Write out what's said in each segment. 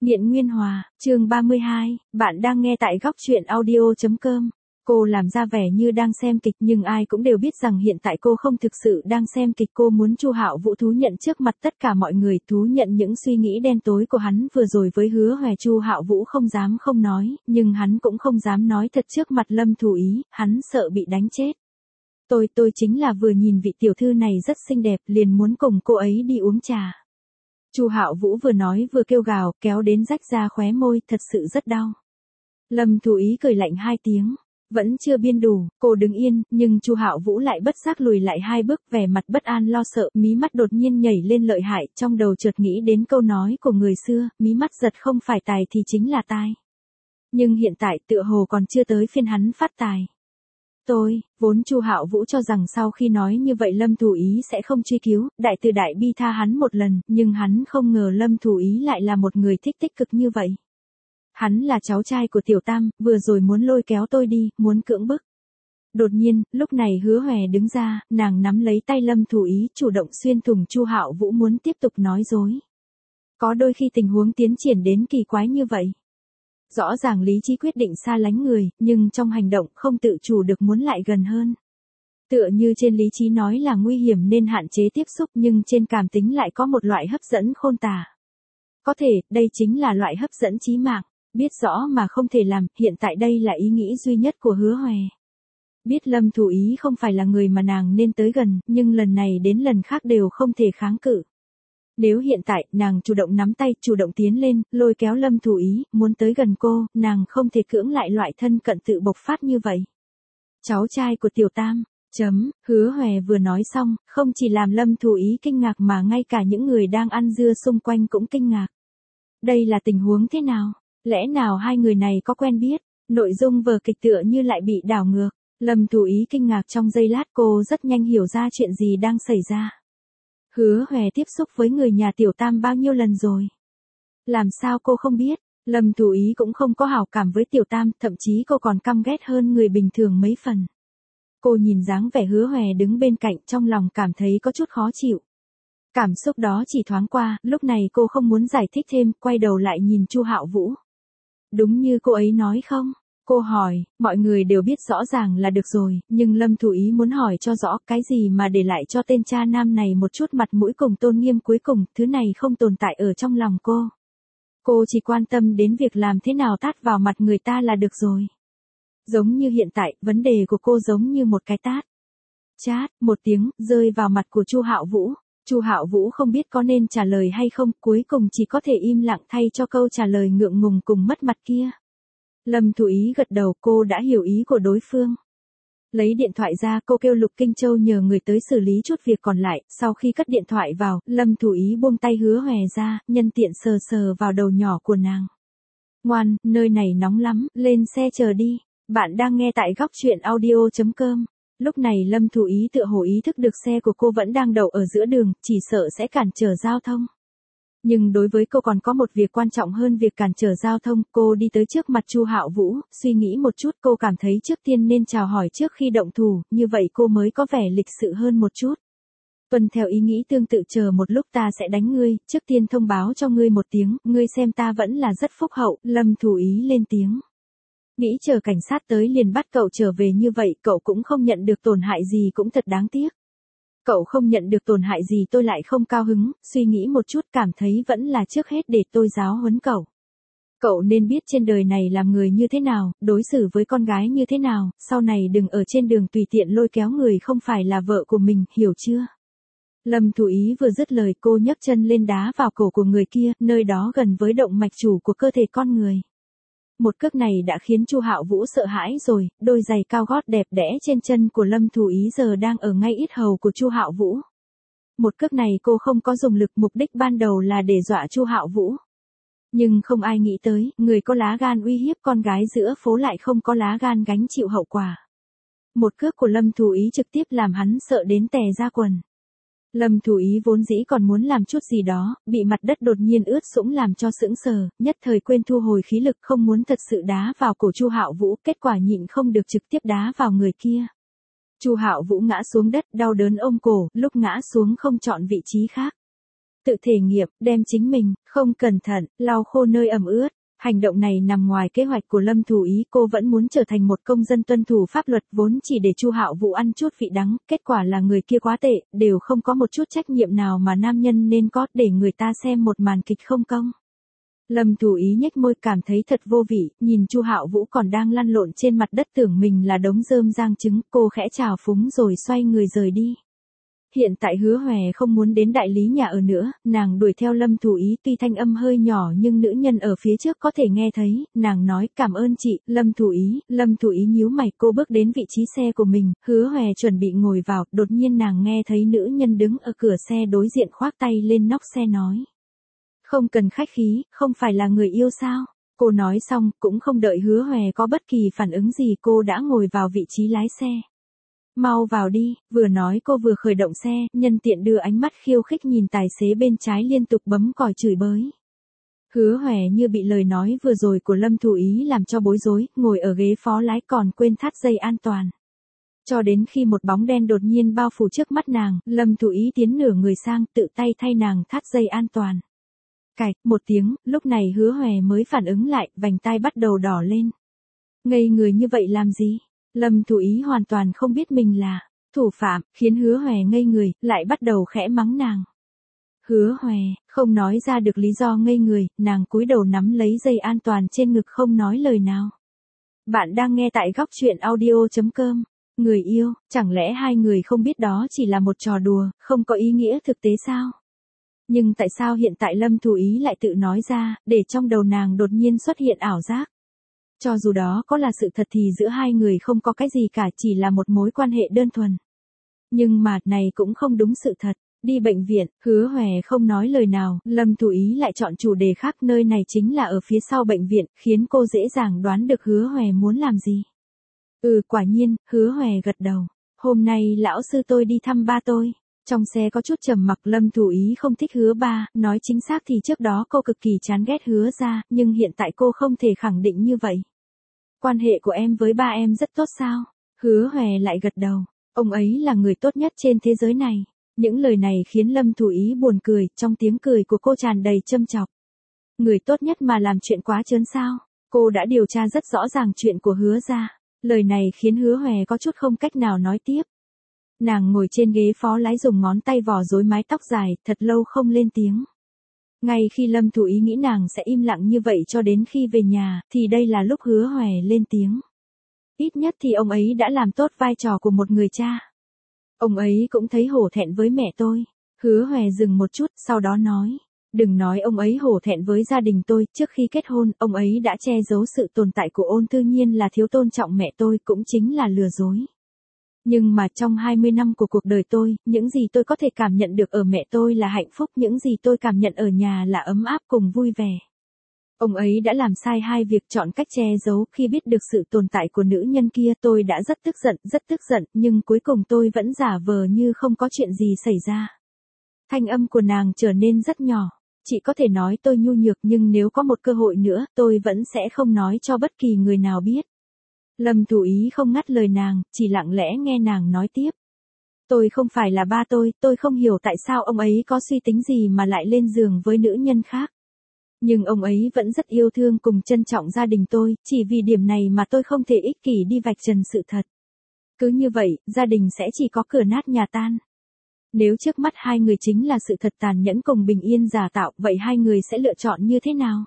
Nghiện Nguyên Hòa, chương 32, bạn đang nghe tại góc truyện audio.com. Cô làm ra vẻ như đang xem kịch nhưng ai cũng đều biết rằng hiện tại cô không thực sự đang xem kịch. Cô muốn Chu Hạo Vũ thú nhận trước mặt tất cả mọi người, thú nhận những suy nghĩ đen tối của hắn vừa rồi với Hứa Hoè. Chu Hạo Vũ không dám không nói, nhưng hắn cũng không dám nói thật trước mặt Lâm Thủ Ý, hắn sợ bị đánh chết. Tôi chính là vừa nhìn vị tiểu thư này rất xinh đẹp, liền muốn cùng cô ấy đi uống trà. Chu Hạo Vũ vừa nói vừa kêu gào, kéo đến rách ra khóe môi, thật sự rất đau. Lâm Thủ Ý cười lạnh 2 tiếng, vẫn chưa biên đủ, cô đứng yên, nhưng Chu Hạo Vũ lại bất giác lùi lại 2 bước, vẻ mặt bất an lo sợ, mí mắt đột nhiên nhảy lên lợi hại, trong đầu chợt nghĩ đến câu nói của người xưa, mí mắt giật không phải tài thì chính là tai. Nhưng hiện tại tựa hồ còn chưa tới phiên hắn phát tài. Vốn Chu Hạo Vũ cho rằng sau khi nói như vậy Lâm Thủ Ý sẽ không truy cứu, đại từ đại bi tha hắn một lần, nhưng hắn không ngờ Lâm Thủ Ý lại là một người thích tích cực như vậy. Hắn là cháu trai của Tiểu Tam, vừa rồi muốn lôi kéo tôi đi, muốn cưỡng bức. Đột nhiên, lúc này Hứa Hoè đứng ra, nàng nắm lấy tay Lâm Thủ Ý, chủ động xuyên thủng Chu Hạo Vũ muốn tiếp tục nói dối. Có đôi khi tình huống tiến triển đến kỳ quái như vậy. Rõ ràng lý trí quyết định xa lánh người, nhưng trong hành động không tự chủ được muốn lại gần hơn. Tựa như trên lý trí nói là nguy hiểm nên hạn chế tiếp xúc, nhưng trên cảm tính lại có một loại hấp dẫn khôn tả. Có thể, đây chính là loại hấp dẫn chí mạng, biết rõ mà không thể làm, hiện tại đây là ý nghĩ duy nhất của Hứa Hoè. Biết Lâm Thủ Ý không phải là người mà nàng nên tới gần, nhưng lần này đến lần khác đều không thể kháng cự. Nếu hiện tại, nàng chủ động nắm tay, chủ động tiến lên, lôi kéo Lâm Thủ Ý, muốn tới gần cô, nàng không thể cưỡng lại loại thân cận tự bộc phát như vậy. Cháu trai của Tiểu Tam, Hứa Hoè vừa nói xong, không chỉ làm Lâm Thủ Ý kinh ngạc mà ngay cả những người đang ăn dưa xung quanh cũng kinh ngạc. Đây là tình huống thế nào? Lẽ nào hai người này có quen biết? Nội dung vở kịch tựa như lại bị đảo ngược. Lâm Thủ Ý kinh ngạc trong giây lát, cô rất nhanh hiểu ra chuyện gì đang xảy ra. Hứa Hoè tiếp xúc với người nhà Tiểu Tam bao nhiêu lần rồi? Làm sao cô không biết? Lâm Thủ Ý cũng không có hảo cảm với Tiểu Tam, thậm chí cô còn căm ghét hơn người bình thường mấy phần. Cô nhìn dáng vẻ Hứa Hoè đứng bên cạnh, trong lòng cảm thấy có chút khó chịu. Cảm xúc đó chỉ thoáng qua, lúc này cô không muốn giải thích thêm, quay đầu lại nhìn Chu Hạo Vũ. Đúng như cô ấy nói không? Cô hỏi, mọi người đều biết rõ ràng là được rồi, nhưng Lâm Thủ Ý muốn hỏi cho rõ cái gì mà để lại cho tên cha nam này một chút mặt mũi cùng tôn nghiêm cuối cùng, thứ này không tồn tại ở trong lòng cô. Cô chỉ quan tâm đến việc làm thế nào tát vào mặt người ta là được rồi. Giống như hiện tại, vấn đề của cô giống như một cái tát. Chát, một tiếng, rơi vào mặt của Chu Hạo Vũ. Chu Hạo Vũ không biết có nên trả lời hay không, cuối cùng chỉ có thể im lặng thay cho câu trả lời ngượng ngùng cùng mất mặt kia. Lâm Thủ Ý gật đầu, cô đã hiểu ý của đối phương. Lấy điện thoại ra, cô kêu Lục Kinh Châu nhờ người tới xử lý chút việc còn lại, sau khi cất điện thoại vào, Lâm Thủ Ý buông tay Hứa Hoè ra, nhân tiện sờ sờ vào đầu nhỏ của nàng. Ngoan, nơi này nóng lắm, lên xe chờ đi. Bạn đang nghe tại góc truyện audio.com. Lúc này Lâm Thủ Ý tựa hồ ý thức được xe của cô vẫn đang đậu ở giữa đường, chỉ sợ sẽ cản trở giao thông. Nhưng đối với cô còn có một việc quan trọng hơn việc cản trở giao thông, cô đi tới trước mặt Chu Hạo Vũ, suy nghĩ một chút, cô cảm thấy trước tiên nên chào hỏi trước khi động thủ, như vậy cô mới có vẻ lịch sự hơn một chút. Tuân theo ý nghĩ tương tự, chờ một lúc ta sẽ đánh ngươi, trước tiên thông báo cho ngươi một tiếng, ngươi xem ta vẫn là rất phúc hậu, Lâm Thủ Ý lên tiếng. Nghĩ chờ cảnh sát tới liền bắt cậu trở về như vậy, cậu cũng không nhận được tổn hại gì cũng thật đáng tiếc. Cậu không nhận được tổn hại gì tôi lại không cao hứng, suy nghĩ một chút cảm thấy vẫn là trước hết để tôi giáo huấn cậu. Cậu nên biết trên đời này làm người như thế nào, đối xử với con gái như thế nào, sau này đừng ở trên đường tùy tiện lôi kéo người không phải là vợ của mình, hiểu chưa? Lâm Thủ Ý vừa dứt lời cô nhấc chân lên đá vào cổ của người kia, nơi đó gần với động mạch chủ của cơ thể con người. Một cước này đã khiến Chu Hạo Vũ sợ hãi rồi, đôi giày cao gót đẹp đẽ trên chân của Lâm Thủ Ý giờ đang ở ngay yết hầu của Chu Hạo Vũ. Một cước này cô không có dùng lực, mục đích ban đầu là để dọa Chu Hạo Vũ. Nhưng không ai nghĩ tới, người có lá gan uy hiếp con gái giữa phố lại không có lá gan gánh chịu hậu quả. Một cước của Lâm Thủ Ý trực tiếp làm hắn sợ đến tè ra quần. Lâm Thủ Ý vốn dĩ còn muốn làm chút gì đó, bị mặt đất đột nhiên ướt sũng làm cho sững sờ, nhất thời quên thu hồi khí lực, không muốn thật sự đá vào cổ Chu Hạo Vũ, kết quả nhịn không được trực tiếp đá vào người kia. Chu Hạo Vũ ngã xuống đất, đau đớn ôm cổ, lúc ngã xuống không chọn vị trí khác. tự thể nghiệm, đem chính mình, không cẩn thận, lau khô nơi ẩm ướt. Hành động này nằm ngoài kế hoạch của Lâm Thủ Ý, cô vẫn muốn trở thành một công dân tuân thủ pháp luật vốn chỉ để Chu Hạo Vũ ăn chút vị đắng, kết quả là người kia quá tệ, đều không có một chút trách nhiệm nào mà nam nhân nên có để người ta xem một màn kịch không công. Lâm Thủ Ý nhếch môi cảm thấy thật vô vị, nhìn Chu Hạo Vũ còn đang lăn lộn trên mặt đất tưởng mình là đống rơm rang trứng, cô khẽ chào phúng rồi xoay người rời đi. Hiện tại Hứa Hòe không muốn đến đại lý nhà ở nữa, nàng đuổi theo Lâm Thủ Ý tuy thanh âm hơi nhỏ nhưng nữ nhân ở phía trước có thể nghe thấy, nàng nói cảm ơn chị, Lâm Thủ Ý nhíu mày cô bước đến vị trí xe của mình, Hứa Hòe chuẩn bị ngồi vào, đột nhiên nàng nghe thấy nữ nhân đứng ở cửa xe đối diện khoác tay lên nóc xe nói. Không cần khách khí, không phải là người yêu sao? Cô nói xong, cũng không đợi Hứa Hòe có bất kỳ phản ứng gì cô đã ngồi vào vị trí lái xe. Mau vào đi, vừa nói cô vừa khởi động xe, nhân tiện đưa ánh mắt khiêu khích nhìn tài xế bên trái liên tục bấm còi chửi bới. Hứa Hòe như bị lời nói vừa rồi của Lâm Thủ Ý làm cho bối rối, ngồi ở ghế phó lái còn quên thắt dây an toàn. Cho đến khi một bóng đen đột nhiên bao phủ trước mắt nàng, Lâm Thủ Ý tiến nửa người sang tự tay thay nàng thắt dây an toàn. Cạch, một tiếng, lúc này Hứa Hòe mới phản ứng lại, vành tai bắt đầu đỏ lên. Ngây người như vậy làm gì? Lâm Thủ Ý hoàn toàn không biết mình là thủ phạm, khiến Hứa Hòe ngây người, lại bắt đầu khẽ mắng nàng. Hứa Hòe, không nói ra được lý do ngây người, nàng cúi đầu nắm lấy dây an toàn trên ngực không nói lời nào. Bạn đang nghe tại góc truyện audio.com. Người yêu, chẳng lẽ hai người không biết đó chỉ là một trò đùa, không có ý nghĩa thực tế sao? Nhưng tại sao hiện tại Lâm Thủ Ý lại tự nói ra, để trong đầu nàng đột nhiên xuất hiện ảo giác? Cho dù đó có là sự thật thì giữa hai người không có cái gì cả, chỉ là một mối quan hệ đơn thuần. Nhưng mà, này cũng không đúng sự thật. Đi bệnh viện, Hứa Hòe không nói lời nào, Lâm Thủ Ý lại chọn chủ đề khác, nơi này chính là ở phía sau bệnh viện, khiến cô dễ dàng đoán được Hứa Hòe muốn làm gì. Quả nhiên, Hứa Hòe gật đầu. Hôm nay lão sư tôi đi thăm ba tôi. Trong xe có chút trầm mặc, Lâm Thủ Ý không thích Hứa ba, nói chính xác thì trước đó cô cực kỳ chán ghét Hứa gia, nhưng hiện tại cô không thể khẳng định như vậy. Quan hệ của em với ba em rất tốt sao? Hứa Hòe lại gật đầu. Ông ấy là người tốt nhất trên thế giới này. Những lời này khiến Lâm Thủ Ý buồn cười, trong tiếng cười của cô tràn đầy châm chọc. Người tốt nhất mà làm chuyện quá trớn sao? Cô đã điều tra rất rõ ràng chuyện của Hứa gia. Lời này khiến Hứa Hòe có chút không cách nào nói tiếp. Nàng ngồi trên ghế phó lái dùng ngón tay vò rối mái tóc dài, thật lâu không lên tiếng. Ngay khi Lâm Thủ Ý nghĩ nàng sẽ im lặng như vậy cho đến khi về nhà, thì đây là lúc Hứa Hòe lên tiếng. Ít nhất thì ông ấy đã làm tốt vai trò của một người cha. Ông ấy cũng thấy hổ thẹn với mẹ tôi. Hứa Hòe dừng một chút, sau đó nói. Đừng nói ông ấy hổ thẹn với gia đình tôi, trước khi kết hôn, ông ấy đã che giấu sự tồn tại của Ôn Thư Nhiên là thiếu tôn trọng mẹ tôi, cũng chính là lừa dối. Nhưng mà trong 20 năm của cuộc đời tôi, những gì tôi có thể cảm nhận được ở mẹ tôi là hạnh phúc, những gì tôi cảm nhận ở nhà là ấm áp cùng vui vẻ. Ông ấy đã làm sai hai việc, chọn cách che giấu, khi biết được sự tồn tại của nữ nhân kia tôi đã rất tức giận, nhưng cuối cùng tôi vẫn giả vờ như không có chuyện gì xảy ra. Thanh âm của nàng trở nên rất nhỏ. Chị có thể nói tôi nhu nhược nhưng nếu có một cơ hội nữa, tôi vẫn sẽ không nói cho bất kỳ người nào biết. Lâm Thủ Ý không ngắt lời nàng, chỉ lặng lẽ nghe nàng nói tiếp. Tôi không phải là ba tôi không hiểu tại sao ông ấy có suy tính gì mà lại lên giường với nữ nhân khác. Nhưng ông ấy vẫn rất yêu thương cùng trân trọng gia đình tôi, chỉ vì điểm này mà tôi không thể ích kỷ đi vạch trần sự thật. Cứ như vậy, gia đình sẽ chỉ có cửa nát nhà tan. Nếu trước mắt hai người chính là sự thật tàn nhẫn cùng bình yên giả tạo, vậy hai người sẽ lựa chọn như thế nào?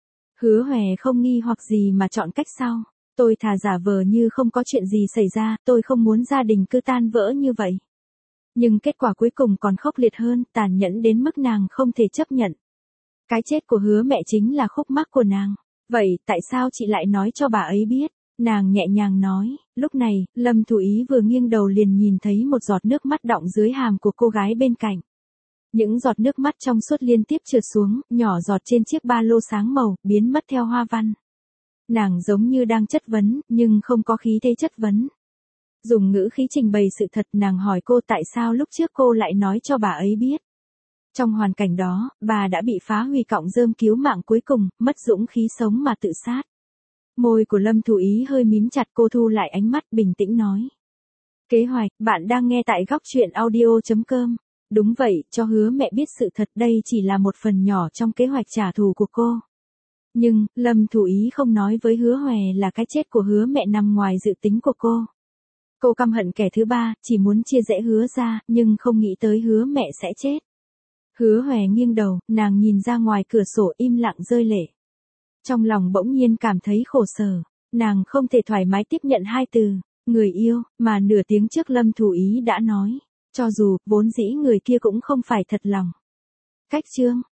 Hứa Hòe không nghi hoặc gì mà chọn cách sau. Tôi thà giả vờ như không có chuyện gì xảy ra, tôi không muốn gia đình cứ tan vỡ như vậy. Nhưng kết quả cuối cùng còn khốc liệt hơn, tàn nhẫn đến mức nàng không thể chấp nhận. Cái chết của Hứa mẹ chính là khúc mắc của nàng. Vậy, tại sao chị lại nói cho bà ấy biết? Nàng nhẹ nhàng nói, lúc này, Lâm Thủ Ý vừa nghiêng đầu liền nhìn thấy một giọt nước mắt đọng dưới hàm của cô gái bên cạnh. Những giọt nước mắt trong suốt liên tiếp trượt xuống, nhỏ giọt trên chiếc ba lô sáng màu, biến mất theo hoa văn. Nàng giống như đang chất vấn, nhưng không có khí thế chất vấn. Dùng ngữ khí trình bày sự thật, nàng hỏi cô tại sao lúc trước cô lại nói cho bà ấy biết. Trong hoàn cảnh đó, bà đã bị phá hủy cọng rơm cứu mạng cuối cùng, mất dũng khí sống mà tự sát. Môi của Lâm Thủ Ý hơi mím chặt, cô thu lại ánh mắt bình tĩnh nói. Kế hoạch, bạn đang nghe tại góc truyện audio.com. Đúng vậy, cho Hứa mẹ biết sự thật đây chỉ là một phần nhỏ trong kế hoạch trả thù của cô. Nhưng, Lâm Thủ Ý không nói với Hứa Hòe là cái chết của Hứa mẹ nằm ngoài dự tính của cô. Cô căm hận kẻ thứ ba, chỉ muốn chia rẽ Hứa ra, nhưng không nghĩ tới Hứa mẹ sẽ chết. Hứa Hòe nghiêng đầu, nàng nhìn ra ngoài cửa sổ im lặng rơi lệ. Trong lòng bỗng nhiên cảm thấy khổ sở, nàng không thể thoải mái tiếp nhận hai từ, người yêu, mà nửa tiếng trước Lâm Thủ Ý đã nói, cho dù, vốn dĩ người kia cũng không phải thật lòng. Cách chương